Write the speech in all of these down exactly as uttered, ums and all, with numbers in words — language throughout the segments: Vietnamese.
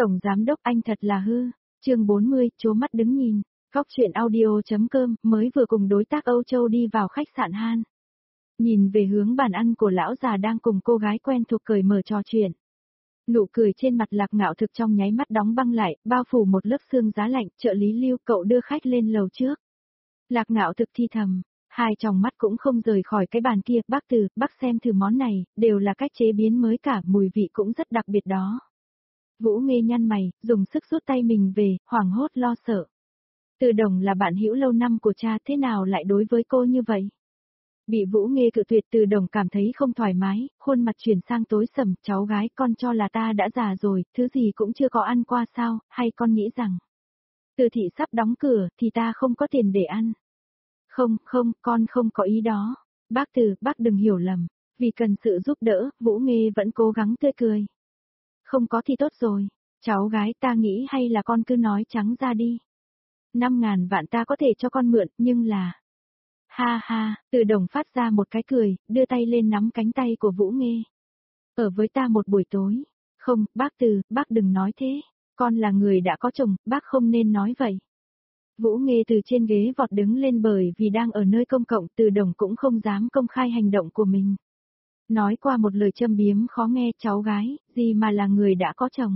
Tổng Giám Đốc anh thật là hư. Chương bốn mươi, chố mắt đứng nhìn. Góc chuyện audio.com mới vừa cùng đối tác Âu Châu đi vào khách sạn Han. Nhìn về hướng bàn ăn của lão già đang cùng cô gái quen thuộc cởi mở trò chuyện. Nụ cười trên mặt Lạc Ngạo Thực trong nháy mắt đóng băng lại, bao phủ một lớp sương giá lạnh. Trợ lý Lưu, cậu đưa khách lên lầu trước. Lạc Ngạo Thực thi thầm, hai tròng mắt cũng không rời khỏi cái bàn kia. Bác Từ, bác xem thử món này, đều là cách chế biến mới cả, mùi vị cũng rất đặc biệt đó. Vũ Nghê nhăn mày, dùng sức rút tay mình về, hoảng hốt lo sợ. Từ Đồng là bạn hữu lâu năm của cha, thế nào lại đối với cô như vậy? Bị Vũ Nghê cự tuyệt, Từ Đồng cảm thấy không thoải mái, khuôn mặt chuyển sang tối sầm. Cháu gái, con cho là ta đã già rồi, thứ gì cũng chưa có ăn qua sao, hay con nghĩ rằng Từ thị sắp đóng cửa, thì ta không có tiền để ăn. Không, không, con không có ý đó. Bác Từ, bác đừng hiểu lầm. Vì cần sự giúp đỡ, Vũ Nghê vẫn cố gắng tươi cười. Không có thì tốt rồi. Cháu gái, ta nghĩ hay là con cứ nói trắng ra đi. Năm ngàn vạn ta có thể cho con mượn, nhưng là... Ha ha, Từ Đồng phát ra một cái cười, đưa tay lên nắm cánh tay của Vũ Nghê. Ở với ta một buổi tối. Không, bác Từ, bác đừng nói thế. Con là người đã có chồng, bác không nên nói vậy. Vũ Nghê từ trên ghế vọt đứng lên, bởi vì đang ở nơi công cộng, Từ Đồng cũng không dám công khai hành động của mình. Nói qua một lời châm biếm khó nghe, cháu gái, gì mà là người đã có chồng.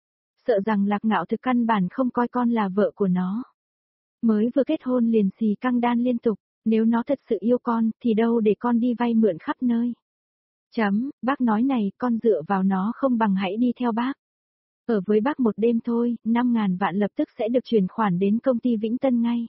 Sợ rằng Lạc Ngạo Thực căn bản không coi con là vợ của nó. Mới vừa kết hôn liền xì căng đan liên tục, nếu nó thật sự yêu con, thì đâu để con đi vay mượn khắp nơi. Chấm, bác nói này, con dựa vào nó không bằng hãy đi theo bác. Ở với bác một đêm thôi, năm ngàn vạn lập tức sẽ được chuyển khoản đến công ty Vĩnh Tân ngay.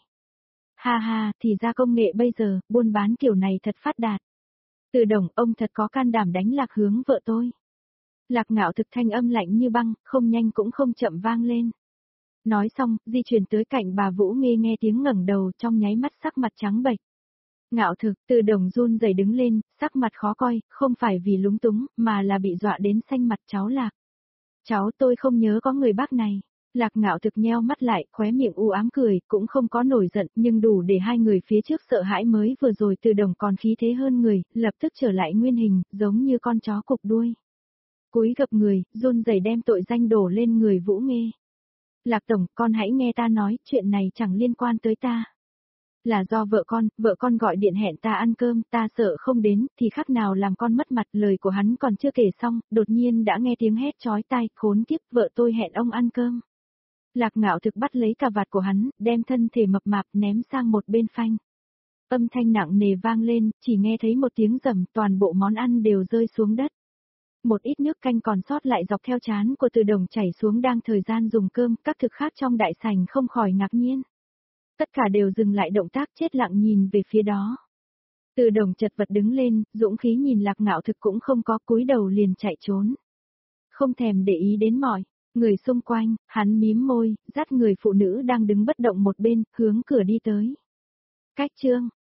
Ha ha, thì ra công nghệ bây giờ, buôn bán kiểu này thật phát đạt. Từ Đồng, ông thật có can đảm đánh lạc hướng vợ tôi. Lạc Ngạo Thực thanh âm lạnh như băng, không nhanh cũng không chậm vang lên. Nói xong, di chuyển tới cạnh bà Vũ Nghê, nghe tiếng ngẩng đầu, trong nháy mắt sắc mặt trắng bệch. Ngạo Thực, Từ Đồng run rẩy đứng lên, sắc mặt khó coi, không phải vì lúng túng, mà là bị dọa đến xanh mặt. Cháu Lạc. Cháu, tôi không nhớ có người bác này. Lạc Ngạo Thực nheo mắt lại, khóe miệng u ám cười, cũng không có nổi giận, nhưng đủ để hai người phía trước sợ hãi. Mới vừa rồi Từ Đồng còn khí thế hơn người, lập tức trở lại nguyên hình, giống như con chó cụp đuôi. Cúi gập người, run rẩy đem tội danh đổ lên người Vũ Nghê. Lạc Tổng, con hãy nghe ta nói, chuyện này chẳng liên quan tới ta. Là do vợ con, vợ con gọi điện hẹn ta ăn cơm, ta sợ không đến, thì khác nào làm con mất mặt. Lời của hắn còn chưa kể xong, đột nhiên đã nghe tiếng hét chói tai, khốn kiếp, vợ tôi hẹn ông ăn cơm. Lạc Ngạo Thực bắt lấy cà vạt của hắn, đem thân thể mập mạp ném sang một bên phanh. Âm thanh nặng nề vang lên, chỉ nghe thấy một tiếng rầm, toàn bộ món ăn đều rơi xuống đất. Một ít nước canh còn sót lại dọc theo trán của Từ Đồng chảy xuống. Đang thời gian dùng cơm, các thực khác trong đại sảnh không khỏi ngạc nhiên. Tất cả đều dừng lại động tác, chết lặng nhìn về phía đó. Từ Đồng chật vật đứng lên, dũng khí nhìn Lạc Ngạo Thực cũng không có, cúi đầu liền chạy trốn. Không thèm để ý đến mọi người xung quanh, hắn mím môi, dắt người phụ nữ đang đứng bất động một bên, hướng cửa đi tới. Cách chương